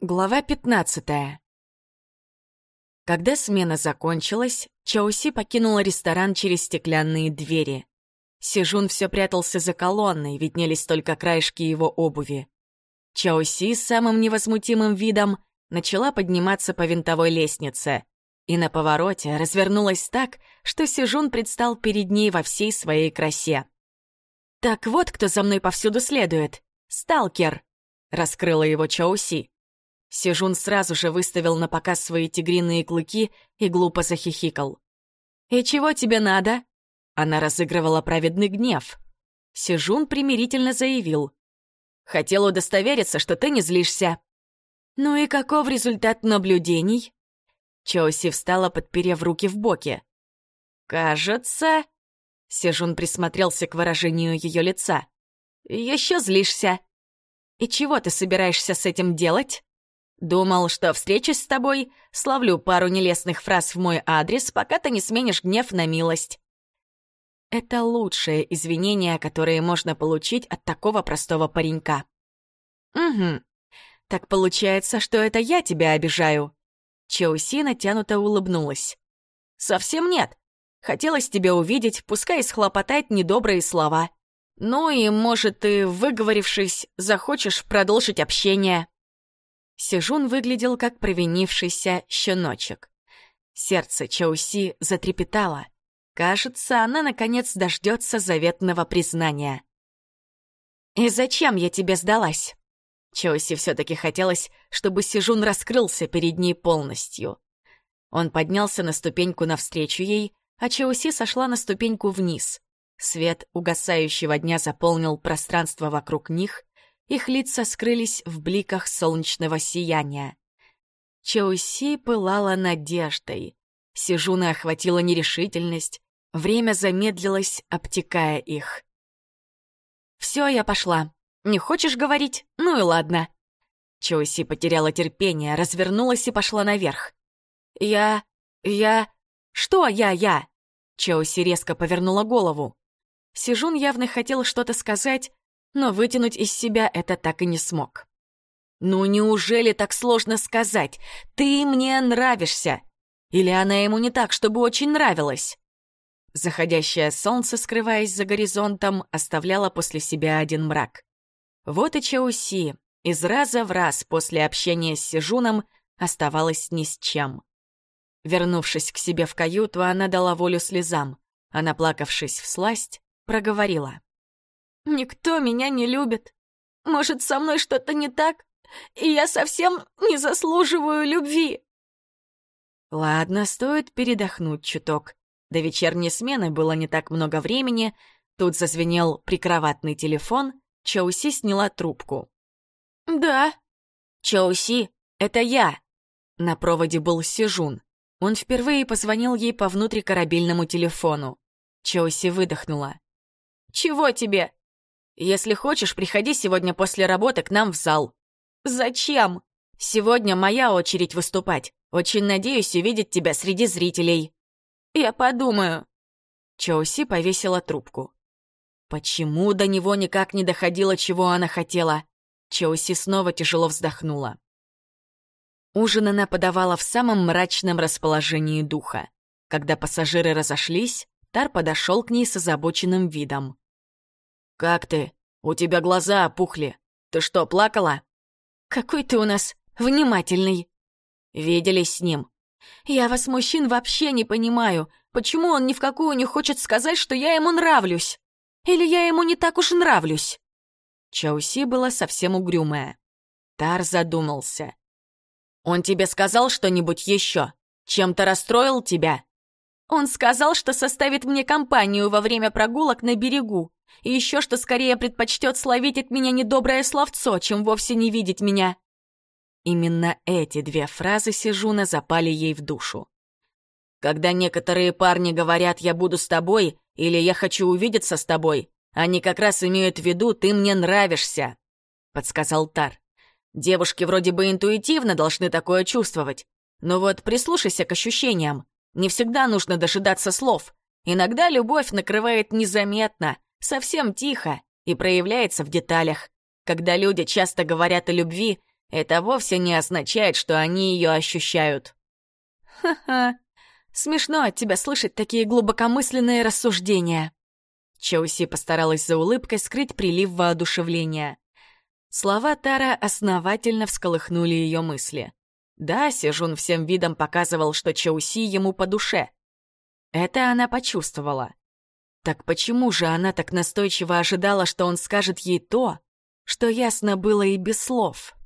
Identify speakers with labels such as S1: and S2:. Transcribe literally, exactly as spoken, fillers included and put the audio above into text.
S1: Глава пятнадцатая. Когда смена закончилась, Чаоси покинула ресторан через стеклянные двери. Сежун все прятался за колонной, виднелись только краешки его обуви. Чаоси с самым невозмутимым видом начала подниматься по винтовой лестнице, и на повороте развернулась так, что Сежун предстал перед ней во всей своей красе. «Так вот, кто за мной повсюду следует. Сталкер!» — раскрыла его Чаоси. Сежун сразу же выставил на показ свои тигриные клыки и глупо захихикал. «И чего тебе надо?» Она разыгрывала праведный гнев. Сежун примирительно заявил. «Хотел удостовериться, что ты не злишься». «Ну и каков результат наблюдений?» Чаоси встала, подперев руки в боки. «Кажется...» Сежун присмотрелся к выражению ее лица. «Еще злишься. И чего ты собираешься с этим делать?» «Думал, что встречусь с тобой, славлю пару нелестных фраз в мой адрес, пока ты не сменишь гнев на милость». Это лучшее извинение, которое можно получить от такого простого паренька. «Угу. Так получается, что это я тебя обижаю?» Чаоси натянуто улыбнулась. «Совсем нет. Хотелось тебя увидеть, пускай схлопотать недобрые слова. Ну и, может, ты, выговорившись, захочешь продолжить общение». Сежун выглядел как провинившийся щеночек. Сердце Чаоси затрепетало. Кажется, она, наконец, дождется заветного признания. «И зачем я тебе сдалась?» Чаоси все-таки хотелось, чтобы Сежун раскрылся перед ней полностью. Он поднялся на ступеньку навстречу ей, а Чаоси сошла на ступеньку вниз. Свет угасающего дня заполнил пространство вокруг них, их лица скрылись в бликах солнечного сияния. Чаоси пылала надеждой. Сежуна охватила нерешительность. Время замедлилось, обтекая их. «Все, я пошла. Не хочешь говорить? Ну и ладно». Чаоси потеряла терпение, развернулась и пошла наверх. «Я... я... Что я-я?» Чаоси резко повернула голову. Сежун явно хотел что-то сказать, но вытянуть из себя это так и не смог. «Ну неужели так сложно сказать? Ты мне нравишься!» Или она ему не так, чтобы очень нравилась? Заходящее солнце, скрываясь за горизонтом, оставляло после себя один мрак. Вот и Чаоси из раза в раз после общения с Сежуном оставалась ни с чем. Вернувшись к себе в каюту, она дала волю слезам, а наплакавшись всласть, проговорила. «Никто меня не любит. Может, со мной что-то не так, и я совсем не заслуживаю любви». Ладно, стоит передохнуть чуток. До вечерней смены было не так много времени. Тут зазвенел прикроватный телефон. Чаоси сняла трубку. «Да». «Чаоси, это я». На проводе был Сежун. Он впервые позвонил ей по внутрикорабельному телефону. Чаоси выдохнула. «Чего тебе?» «Если хочешь, приходи сегодня после работы к нам в зал». «Зачем?» «Сегодня моя очередь выступать. Очень надеюсь увидеть тебя среди зрителей». «Я подумаю». Чаоси повесила трубку. Почему до него никак не доходило, чего она хотела? Чаоси снова тяжело вздохнула. Ужин она подавала в самом мрачном расположении духа. Когда пассажиры разошлись, Тар подошел к ней с озабоченным видом. «Как ты? У тебя глаза опухли. Ты что, плакала?» «Какой ты у нас внимательный!» «Виделись с ним?» «Я вас, мужчин, вообще не понимаю. Почему он ни в какую не хочет сказать, что я ему нравлюсь? Или я ему не так уж нравлюсь?» Чаоси была совсем угрюмая. Тар задумался. «Он тебе сказал что-нибудь еще? Чем-то расстроил тебя?» «Он сказал, что составит мне компанию во время прогулок на берегу, и еще что скорее предпочтет словить от меня недоброе словцо, чем вовсе не видеть меня». Именно эти две фразы Сежуна запали ей в душу. «Когда некоторые парни говорят «я буду с тобой» или «я хочу увидеться с тобой», они как раз имеют в виду «ты мне нравишься», — подсказал Тар. «Девушки вроде бы интуитивно должны такое чувствовать, но вот прислушайся к ощущениям. Не всегда нужно дожидаться слов. Иногда любовь накрывает незаметно, совсем тихо и проявляется в деталях. Когда люди часто говорят о любви, это вовсе не означает, что они ее ощущают». «Ха-ха, смешно от тебя слышать такие глубокомысленные рассуждения». Чоуси постаралась за улыбкой скрыть прилив воодушевления. Слова Тара основательно всколыхнули ее мысли. Да, Сежун всем видом показывал, что Чоуси ему по душе. Это она почувствовала. Так почему же она так настойчиво ожидала, что он скажет ей то, что ясно было и без слов?